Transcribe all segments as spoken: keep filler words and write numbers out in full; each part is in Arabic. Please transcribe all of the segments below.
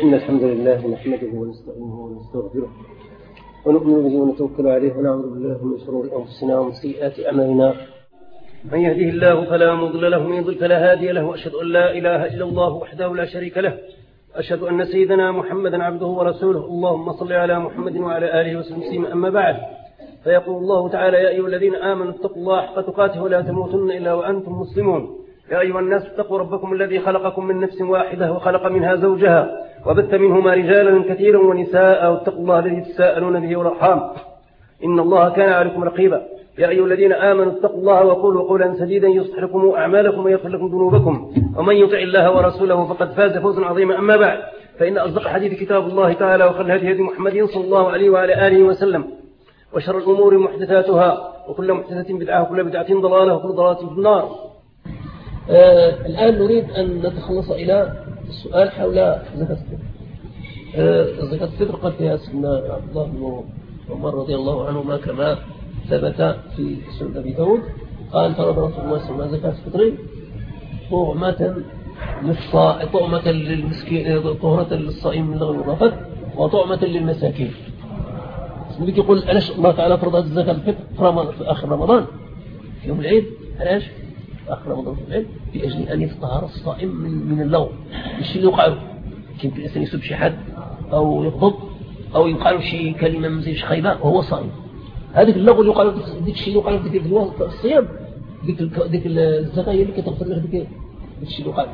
إن الحمد لله نحمده ونستعينه ونستغفره ونؤمن به ونتوكل عليه ونعوذ بالله من شرور أنفسنا ومن سيئات أعمالنا. من يهده الله فلا مضل له ومن يضلل فلا هادي له، وأشهد أن لا إله إلا الله وحده لا شريك له، أشهد أن سيدنا محمدا عبده ورسوله. اللهم صل على محمد وعلى آله وسلم. أما بعد، فيقول الله تعالى: يا أيها الذين آمنوا اتقوا الله حق تقاته ولا تموتن إلا وأنتم مسلمون. يا أيها الناس اتقوا ربكم الذي خلقكم من نفس واحدة وخلق منها زوجها وبث منهما رجالا كثيرا ونساء، واتقوا الله الذي تساءلون به والأرحام إن الله كان عليكم رقيبا. يا أيها الذين آمنوا اتقوا الله وقولوا قولا سديدا يصلح لكم أعمالكم ويغفر لكم ذنوبكم، ومن يطع الله ورسوله فقد فاز فوزا عظيما. أما بعد، فإن أصدق الحديث كتاب الله تعالى، وخير الهدي هدي محمد صلى الله عليه وعلى آله وسلم، وشر الأمور محدثاتها، وكل محدثة بدعة، وكل بدعة ضلالة، وكل ضلالة في النار. آه الآن نريد أن نتخلص إلى السؤال حول زكاة الفطر. آه زكاة الفطر قال فيها سيدنا عبد الله بن عمر رضي الله عنهما كما ثبت في سنة أبي داود، قال: فرض رسول الله صلى الله عليه وسلم زكاة الفطر طعمة للصائم، طعمة للمسكين، طهرة للصائم من لغو الرفث، وطعمة للمساكين. بدك يقول: ألاش الله تعالى فرض زكاة الفطر في آخر رمضان في يوم العيد؟ ألاش في آخر رمضان في العيد؟ لأجل أن يتطهر الصائم من من اللغو، الشيء اللي يوقع له. يمكن الإنسان يسب شي حد أو يغضب أو يوقع له شي كلمة مزيج خيبة وهو صائم. هذيك اللغو اللي يوقع له، ديك الشيء اللي يوقع له في الوقت الصيام، ديك ديك الزكاة هي اللي كتغفر له ديك الشيء اللي يوقع له.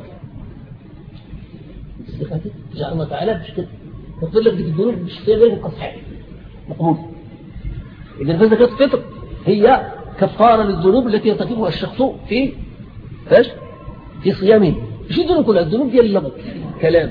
الزكاة جعل الله تعالى باش تغفر لك ديك الذنوب باش تصير غير صحيح مقبول. إذا فزكاة الفطر هي كفارة للذنوب التي يرتكبها الشخص في فاش في صيامه. مش الذنوب كلها، الذنوب ديال اللغط كلام.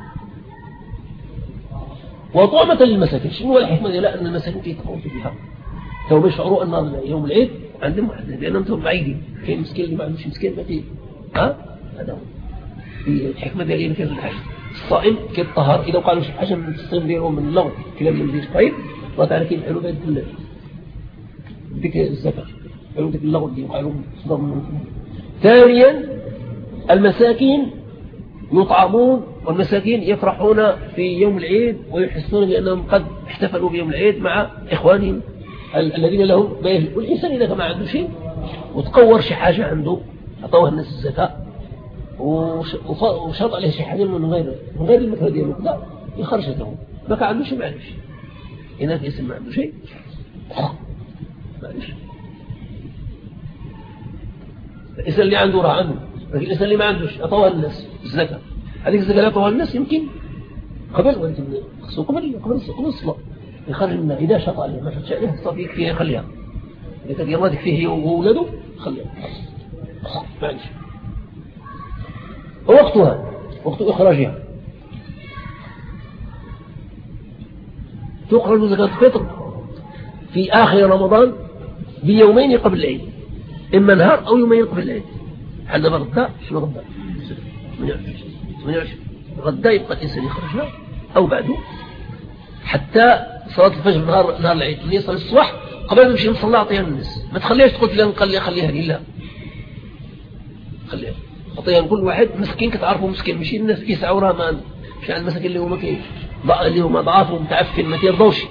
وطعمة للمساكين. شنو هو الحكمة ديال أن المساكين يتفاوتوا بها؟ تو يشعروا أن يوم العيد عندهم محدد لأنهم توم بعيدين. كاين مسكين اللي ما عندوش مسكين ما فيه. ها هذا هو الحكمة ديال كيف الحاجة. الصائم كيتطهر إذا وقع له شي حاجة من الصيام ديالو من اللغط كلام من ديال قريب، الله تعالى كينحلوا بهذا كله ديك الزكاة، حلو ديك اللغط ديال وقع لهم صدر منهم. ثانيا، المساكين يطعمون، والمساكين يفرحون في يوم العيد ويحسون بأنهم قد احتفلوا بيوم العيد مع إخوانهم الذين لهم باهل. والإنسان إذا ما عنده شيء وتقور شي حاجة عنده أعطوها الناس الزكاة وشرط عليه شي حاجة من غير من غير المكره ديالو كذا يخرج له، ما كان عنده شيء ما عنده شيء. إذا الإنسان ما عنده شيء معلش، الإنسان اللي عنده راه عنده، لكن الإنسان اللي ما عندوش أعطوها الناس الزكاة. هذيك الزكاة اللي أعطوها الناس يمكن قبل وانت خصو قبل قبل قبل الصلاة يخرج منها. إذا شاط عليه ما شاطش عليه صافي فيها يخليها. إذا كان يرادك فيه وولده خليها معلش. ووقتها وقت إخراجها تخرج زكاة الفطر في آخر رمضان بيومين قبل العيد، إما نهار أو يومين قبل العيد. حنا غدا شنو غدا؟ ثمانية وعشرين غدا يبقى الإنسان يخرجها أو بعده حتى صلاة الفجر نهار نهار العيد. اللي يصلي الصباح قبل ما يمشي نصلي أعطيها للناس. ما تخليهاش تقول فلان خليها خليها لي، لا خليها أعطيها لكل واحد مسكين كتعرفوا مسكين، ماشي الناس كيسعوا راه ما مش عند المساكين اللي هما كي اللي هما ضعاف ومتعفن ما تيرضوش.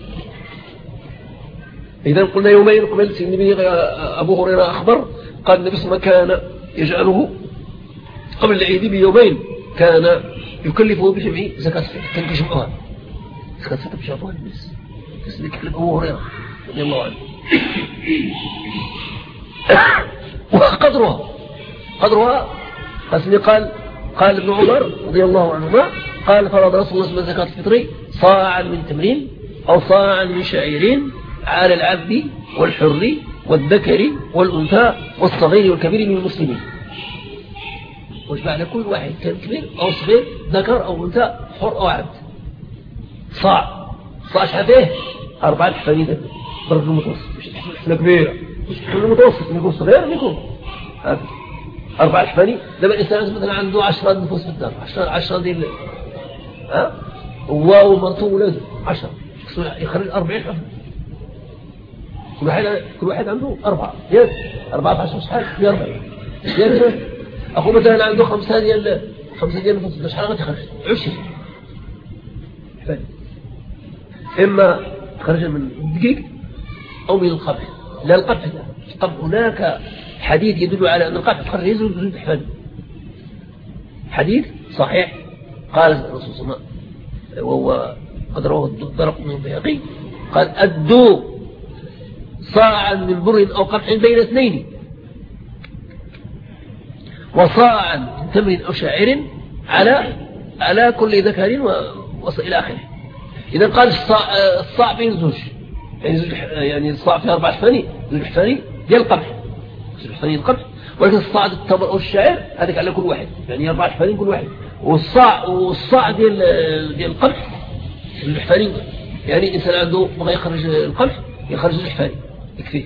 إذا قلنا يومين قبل النبي أبو هريرة أخبر قال النبي صلى الله عليه وسلم كان يجعله قبل العيد بيومين، كان يكلفه بجمع زكاة الفطر، كان يجمعها زكاة الفطر بشافوها الناس. كسبك أبو هريرة رضي الله عنه. وقدرها قدرها قسمي قال قال ابن عمر رضي الله عنهما قال: فرض رسول الله صلى الله عليه وسلم زكاة الفطر صاعا من تمرين أو صاعا من شعيرين على العبد والحر والذكر والأنثى والصغير والكبير من المسلمين. وجب على كل واحد كان كبير أو صغير، ذكر أو أنثى، حر أو عبد. صاع صاع شحال أربعة حفاني ضرب المتوسط، مش حفنة كبيرة، مش حفنة المتوسط، يكون صغير يكون هذا أربعة حفاني. دابا الإنسان مثلا عنده عشرة نفوس في الدار، عشرة عشرة ديال ها هو ومرته وولاده عشرة، يخرج أربعين حفنة. كل واحد كل واحد عنده أربعة، ياك أربعة عشر شحال في أربعين، ياك أخو مثلا عنده خمسة ديال خمسة ديال نفوس، شحال غتخرج؟ عشرين. الحفاني، إما خرج من الدقيق أو من القمح. لا القمح لا. القمح هناك حديث يدل على أن القمح خرج يزول بزول الحفاني، حديث صحيح قال الرسول صلى الله عليه وسلم وهو قد رواه الدرقطني والبيهقي قال أدوا صاعا من بر أو قمح بين اثنين وصاعا من تمر أو شاعر على على كل ذكر وصل إلى آخره. إذا قال الصاع, الصاع بين زوج، يعني زوج يعني الصاع فيها أربع حفاني، زوج حفاني ديال القمح، زوج حفاني القمح، ولكن الصاع التمر أو الشاعر هذاك على كل واحد، يعني أربع حفاني كل واحد، والصاع والصاع ديال ديال القمح زوج حفاني، يعني الإنسان عنده بغى يخرج القمح يخرج زوج حفاني يكفيه.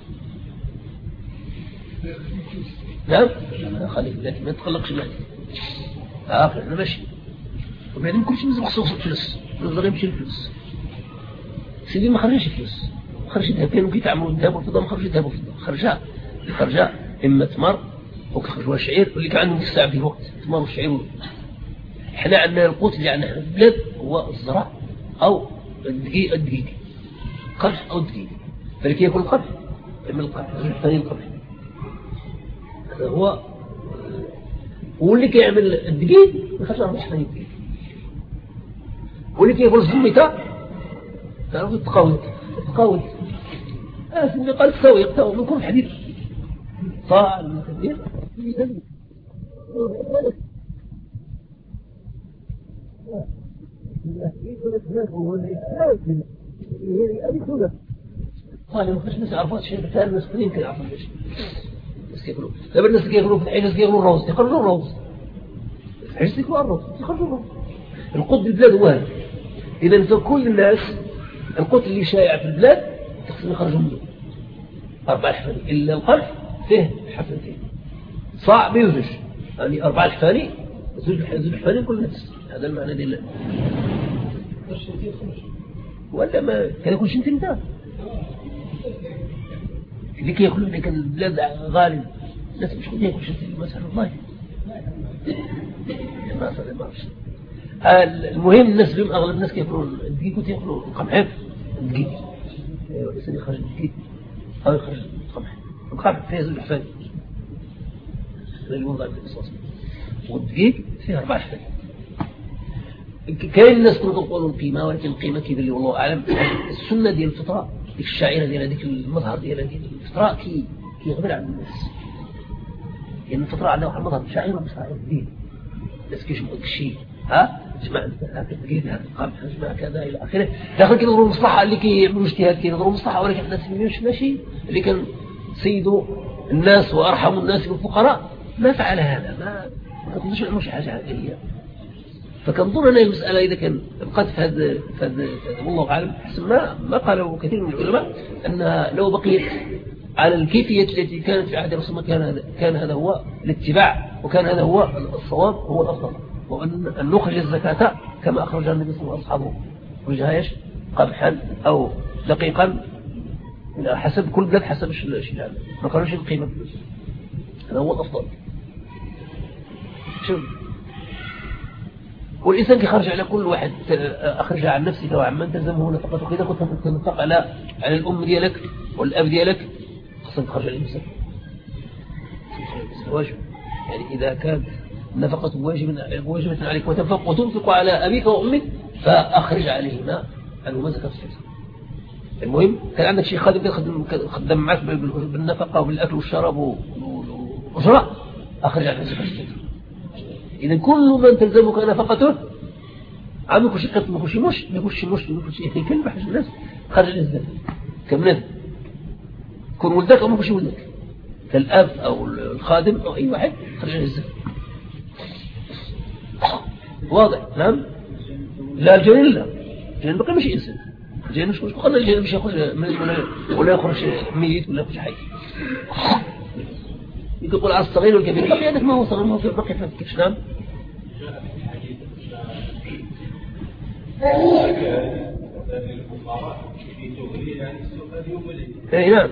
نعم خليك لكن ما تقلقش معي آخر أنا ماشي، وبعدين كل شيء مخصوص الفلوس، نقدر يمشي الفلوس سيدي ما خرجش فلوس، ما خرجش الذهب، كانوا كيتعاملوا الذهب والفضة ما خرجش الذهب والفضة، خرجها خرجها إما تمر أو كخرجوها شعير، واللي كان عندهم الساعة في الوقت تمر والشعير. إحنا عندنا القوت اللي عندنا في البلاد هو الزرع أو الدقيق الدقيق قمح أو الدقيق، فلكي يكون القمح يعمل القمح الثاني القمح هذا هو، واللي كيعمل الدقيق يخرج أربع حفاني الدقيق، واللي كيقول الزميتة تعرفوا التقاويط التقاويط آه سمي قال التساويق تاو منكم حديث صاع المكبير قال ما خرج ناس عرفات شيء بتاع الناس قليل كده عرفوا ليش بس يقولوا لا الناس يقولوا في الحين الناس يقولوا الروز يخرجوا الروز عايز يقولوا الروز يخرجوا الروز. القوت بالبلاد هو هذا. إذا فكل الناس القوت اللي شائع في البلاد تقسم يخرجوا منه أربع حفاني، إلا القمح فيه حفنتين صاع بيوزج، يعني أربع حفاني زوج حفاني كل نفس، هذا المعنى ديال ولا ما كان يكون شنتين انت اللي كياكلوا لك البلاد غالب الناس مش كل ياكل شنتين مثلا والله ما صار ما عرفش. المهم الناس اليوم اغلب الناس كياكلوا الدقيق وتاكلوا القمح الدقيق، الانسان يخرج الدقيق او يخرج القمح، القمح فيه زوج حفاني للوضع بالقصاص، والدقيق فيه اربع حفاني. كاين الناس كيقولوا القيمه، ولكن القيمه كيبان لي والله اعلم السنه ديال الفطره ديك الشعيره ديال هذيك المظهر ديال ديال الفطره كي كيغبر على الناس، لان يعني الفطره عندها واحد المظهر شعيره مش شعيره الدين، الناس كيشوفوا داك الشيء ها جماعه هذا الدقيق هذا القمح جماعه كذا الى اخره، داخل كينظروا المصلحه اللي كيعملوا اجتهاد كينظروا المصلحه، ولكن الناس مش ماشي اللي كان سيدوا الناس وارحم الناس بالفقراء ما فعل هذا، ما ما كنظنش انه شي حاجه عاديه. فكنظن أن المسألة إذا كان بقت في هذا في هذا والله أعلم حسب ما ما قالوا كثير من العلماء أنها لو بقيت على الكيفية التي كانت في عهد الرسول ما كان هذا كان هذا هو الاتباع، وكان هذا هو الصواب هو الأفضل، وأن نخرج الزكاة كما أخرج النبي صلى الله عليه وسلم وأصحابه وجهايش قمحا أو دقيقا حسب كل بلاد حسب الشيء هذا، ما كانوش القيمة بالفلوس، هذا هو الأفضل. شوف والإنسان يخرج على كل واحد أخرج عن نفسك وعن من تلزمه نفقته، كذا كنت تنفق على على الأم ديالك والأب ديالك خاصة تخرج على نفسك واجب، يعني إذا كانت النفقة واجبة واجبة عليك وتنفق وتنفق على أبيك وأمك فأخرج عليهما عنهما زكاة الفطر. المهم كان عندك شيء خادم خدم معك بالنفقة وبالأكل والشراب والأجرة أخرج على زكاة الفطر. إذا كل من تلزمك نفقته عم يكون شي قط ما يكونش مش ما يكونش مش ما يكونش يكلم بحاجة الناس خرج الزكاة كمناد كون ولدك أو ما يكونش ولدك كالأب أو الخادم أو أي واحد خرج الزكاة واضح. نعم لا الجنين لا الجنين بقى ماشي إنسان، الجنين مش قلنا الجنين مش يخرج ولا يخرج ميت ولا يخرج حي، يقول على الصغير والكبير بقي عندك ما هو صغير ما هو بقي في كيفش. نعم اي نعم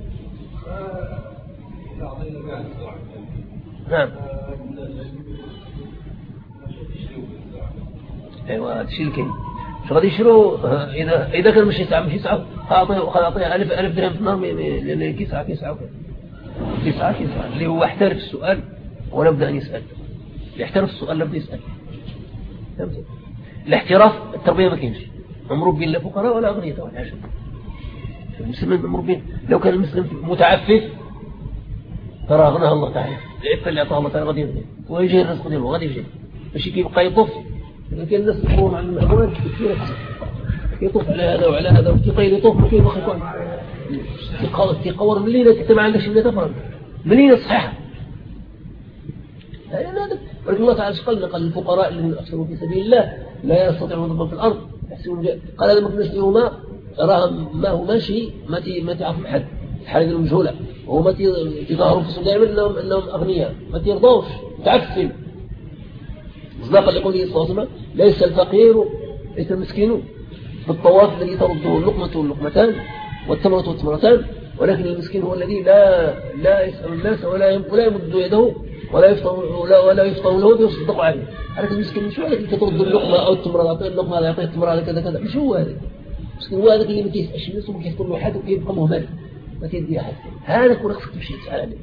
نعم ايوه تشيل الكلمة شو غادي يشرو إذا إذا كان مش يسعى مش يسعى أعطيه أعطيه ألف ألف درهم في النهار لأن كيسعى كيسعى كيسعى كيسعى اللي هو احترف السؤال ولا بدأ أن يسأل يحترف السؤال لا بدأ يسأل فهمت؟ الاحتراف التربية ما كاينش مربين لا فقراء ولا أغنياء ولا حاجة. المسلمين مربين لو كان المسلم متعفف ترى أغناه الله تعالى العفة اللي أعطاه الله تعالى غادي يغني ويجي الرزق ديالو غادي يجي ماشي كيبقى يطوف. لكن الناس يقولون عن الأموال كثيرة يطوف على هذا وعلى هذا وكيطير يطوف ما كيبقى يكون تيقور ملينا كنت ما عندكش ملينا تفرد ملينا صحيحة. هذا ولكن الله تعالى قال قال الفقراء الذين أحسنوا في سبيل الله لا يستطيعون ضربا في الأرض يحسنون قال هذا مثل اليوم تراه ما هو ماشي ما تي ما تعرف حد حال المجهولة وهو ما تظاهروا في دائما انهم انهم اغنياء ما تيرضوش تعفن مصداقا لقوله صلى الله عليه وسلم ليس الفقير ليس المسكين بالطواف الذي ترده اللقمة واللقمتان والتمرة والتمرتان ولكن المسكين هو الذي لا لا يسأل الناس ولا ولا يمد يده ولا يفطر ولا ولا يفطر له ويصدق عليه. هذا المسكين مش هو الذي ترد اللقمة أو التمرة يعطيه اللقمة لا يعطيه التمرة كذا كذا مش هو هذا المسكين هو هذا اللي ما كيسألش الناس وما كيفطر له حد وكيبقى مهمل ما تدي أحد. هذا كل خصك تمشي تسأل عليه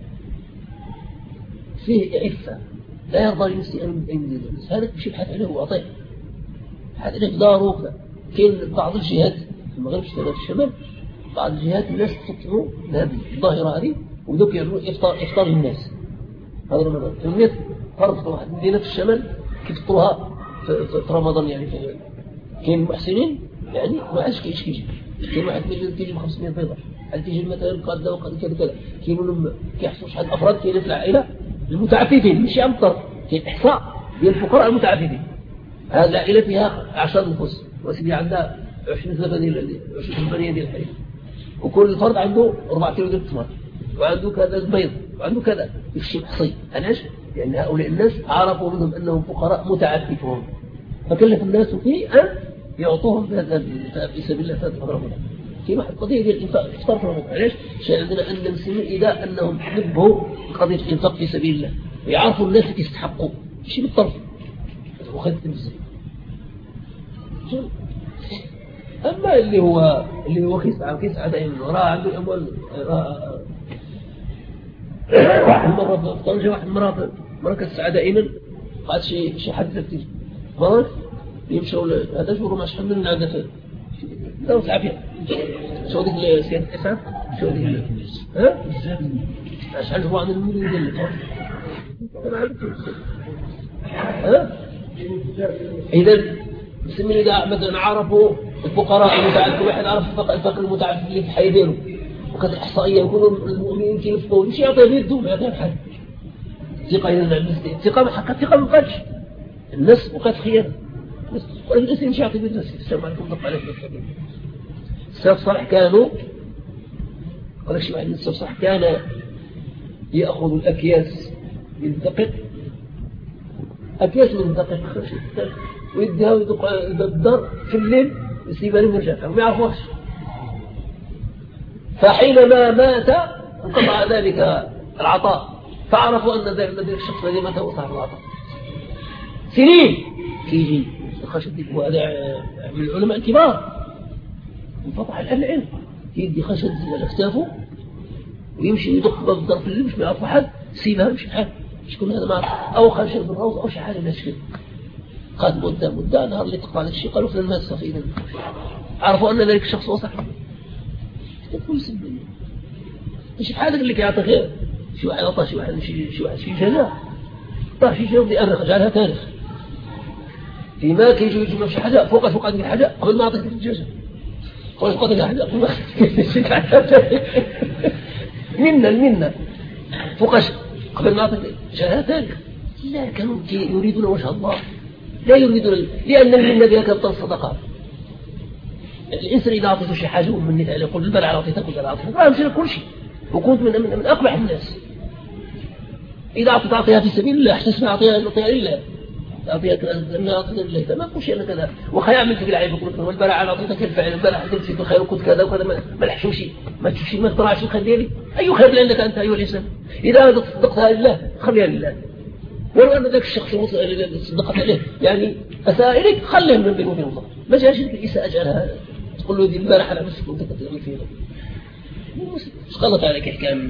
فيه عفة لا يرضى لنفسه أن يزيد الناس. هذا تمشي بحث عليه وأعطيه بحث عليه في داره وكذا. كاين بعض الجهات في المغرب في الشمال بعض الجهات الناس تطلعوا هذه الظاهرة هذه وبدأوا يعملوا إفطار إفطار للناس. هذا رمضان كمية فرض واحد مدينة في الشمال كيفطروها في رمضان يعني في كاين محسنين يعني ما عادش كاينش كيجي كاين واحد كيجي ب خمسمية بيضة هل تيجي مثلا قاده وقد كذا كذا كاينوا كيحصلوا شحال افراد كاين في العائله المتعففين ماشي امطر كاين احصاء ديال الفقراء المتعففين. هذه العائله فيها عشرة نفوس وسيدي عندها عشرين ثلاثة ديال عشرين ثمانية ديال الحليب وكل فرد عنده أربعة كيلو ديال التمر وعنده كذا البيض وعنده كذا يمشي محصي. علاش؟ لان هؤلاء الناس عرفوا منهم انهم فقراء متعففون فكلف الناس فيه ان يعطوهم في سبيل الله في رمضان. في واحد قضية ديال الإنفاق الإفطار في رمضان. علاش؟ عشان عندنا أن المسلمين إذا أنهم حبوا قضية الإنفاق في سبيل الله ويعرفوا الناس اللي يستحقوا شيء بالطرف وخذت المسلم. أما اللي هو اللي هو كيسعى كيسعى دائما راه عنده الأموال واحد مرة في طنجة واحد مرة مرة كتسعى دائما قعد شي شي حد كتير مرة يمشوا هذا شو ما شحال من عندها لا وسعفية شو ديك السيادة الإسعاف شو ديك ها شحال هو عن المدن ديال ها إذا المسلمين إذا مثلا عرفوا الفقراء المتعفف واحد عرف الفقر المتعفف اللي في حي ديالو وكانت الإحصائية يكونوا المؤمنين كيلفقوا مش يعطيه بيدهم ما يعطيه بحال الثقة إذا نعم الثقة ما حقا الثقة ما بقاتش الناس بقات خيانة ولكن الناس مش يعطي بيد الناس السلام عليكم ضق عليك السلف صالح كانوا ولا شيء واحد من السلف صالح كان يأخذ الأكياس من الدقيق أكياس من الدقيق ويديها ويدق الباب الدار في الليل يسيبها لهم يرجع ما يعرفوش. فحينما مات انقطع ذلك العطاء فعرفوا أن ذلك الشخص الذي مات هو صاحب العطاء سنين كيجي الخشب وهذا من العلماء الكبار انفتح الآن العلم يدي خشب على اكتافه ويمشي يدق باب الدار في الليل مش ما يعرف أحد سيبها مش حال شكون هذا ما أو خشب بالروض أو شي حاجة لا شكل قاد مدة مدة نهار اللي تقطع هذا الشيء قالوا فلان مات صفيدا عرفوا أن ذلك الشخص هو صاحبه تقول سبني مش بحال اللي كيعطي غير شي واحد عطاه شي واحد شي واحد شي جزاء عطاه شي جزاء يأرخ جعلها تاريخ فيما كيجوا يجوا شي حاجة فوق فوق هذيك الحاجة قبل ما عطيك الجزاء فوق فوق هذيك الحاجة قبل ما عطيك منا المنا فوقش قبل ما عطيك جزاء تاريخ. لا كانوا يريدون وجه الله لا يريدون لأن المنا بها كانت الصدقات. الإنسان إذا أعطيته شي حاجة ومنيت عليه يقول البلع أعطيتك ولا أعطيتك ما أمشي كل شيء وكنت من من, من أقبح الناس. إذا أعطيت أعطيها في سبيل الله أحسن ما أعطيها أعطيها لله أعطيها أن أعطيها لله ما تقولش أنا كذا وخيا عملت في العيب يقول والبلع أنا أعطيتك الفعل البلع حدثت في الخير وكنت كذا وكذا ما لحشوشي ما تشوفي ما تطلعش الخير ديالي أي خير لأنك أنت أيها الإنسان إذا تصدقتها لله خليها لله ولو أن ذاك الشخص اللي صدقت عليه يعني أساء إليك خليه من بينه وبين الله، ما جاش لك الإساءة أجعلها تقول له دي البارحة أنا بس كنت تعمل فيها مش غلط عليك إحكام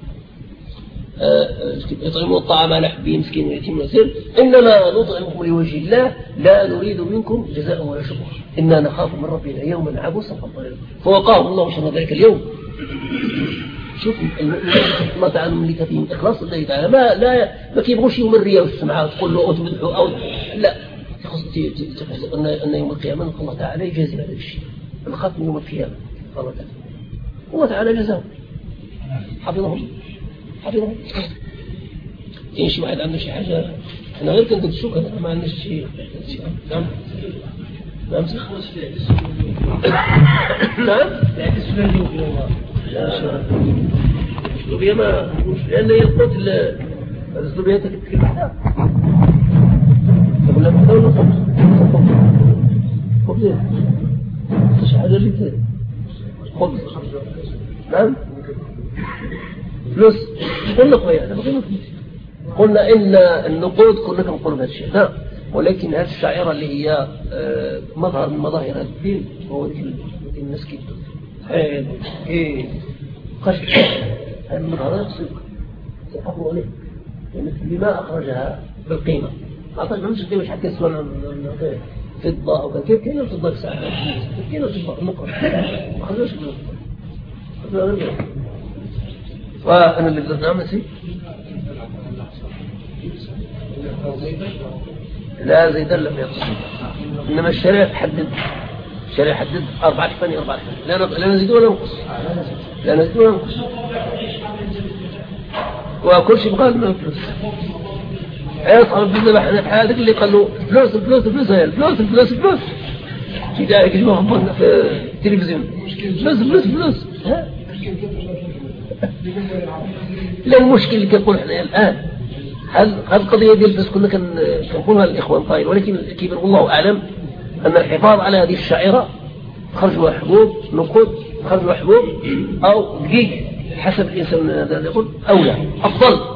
يطعمون الطعام على حبه مسكين ويتيم ويسير إنما نطعمكم لوجه الله لا نريد منكم جزاء ولا شكر إنا نخاف من ربنا يوما عبوسا قمطريرا فوقاهم الله شر ذلك اليوم. شوف الله تعالى ملك فيهم إخلاص الله تعالى ما لا ما كيبغوش يوم الرياء والسمعة وتقول له أو تمدحه أو لا تخص أن أن يوم القيامة الله تعالى يجازي هذا الشيء نخاف من يوم القيامة الله تعالى الله تعالى جزاهم حفظهم حفظهم. إن شي واحد عنده شي حاجة أنا غير كنت تشوف أنا ما عنديش شيء نعم نعم نعم الأسلوبية ما لأن يلقط الأسلوبية تكتكل بعدها يقول لك هذا ولا خبز خبز مش حاجة اللي كده خبز نعم فلوس قلنا قوية أنا بقينا قلنا إن النقود كنا كنقول بهذا الشيء نعم ولكن هذه الشعيرة اللي هي مظهر من مظاهر هذا الدين هو الناس كده حيل ايه خشب هذه المظاهرات صدق يحفظوا عليه يعني لما أخرجها بالقيمة ما أعطاش ما مش القيمة حتى يسوى فضة أو كيف كيف الفضة بساعة كيف الفضة المقرب ما أخرجوش بالفضة وأنا اللي قدرت نعمل سي لا زيدا لم يقصد إنما الشريعة تحدد الشريعة حدد أربعة ثانية أربعة ثانية لا نزيد ولا نقص لا نزيد ولا نقص وكل شيء بقى لنا فلوس عيصعب بالذبح أنا في حياتك اللي قال له فلوس الفلوس الفلوس هي الفلوس الفلوس الفلوس في ذلك يجمع خبرنا في التلفزيون فلوس فلوس فلوس ها لا المشكلة اللي كنقول احنا الآن هل القضية دي الفلوس كنا كنقولها للإخوان طيب ولكن كبير والله أعلم أن الحفاظ على هذه الشعيرة خرجوا حبوب نقود خرجوا حبوب أو دقيق حسب الإنسان هذا يقول أولى أفضل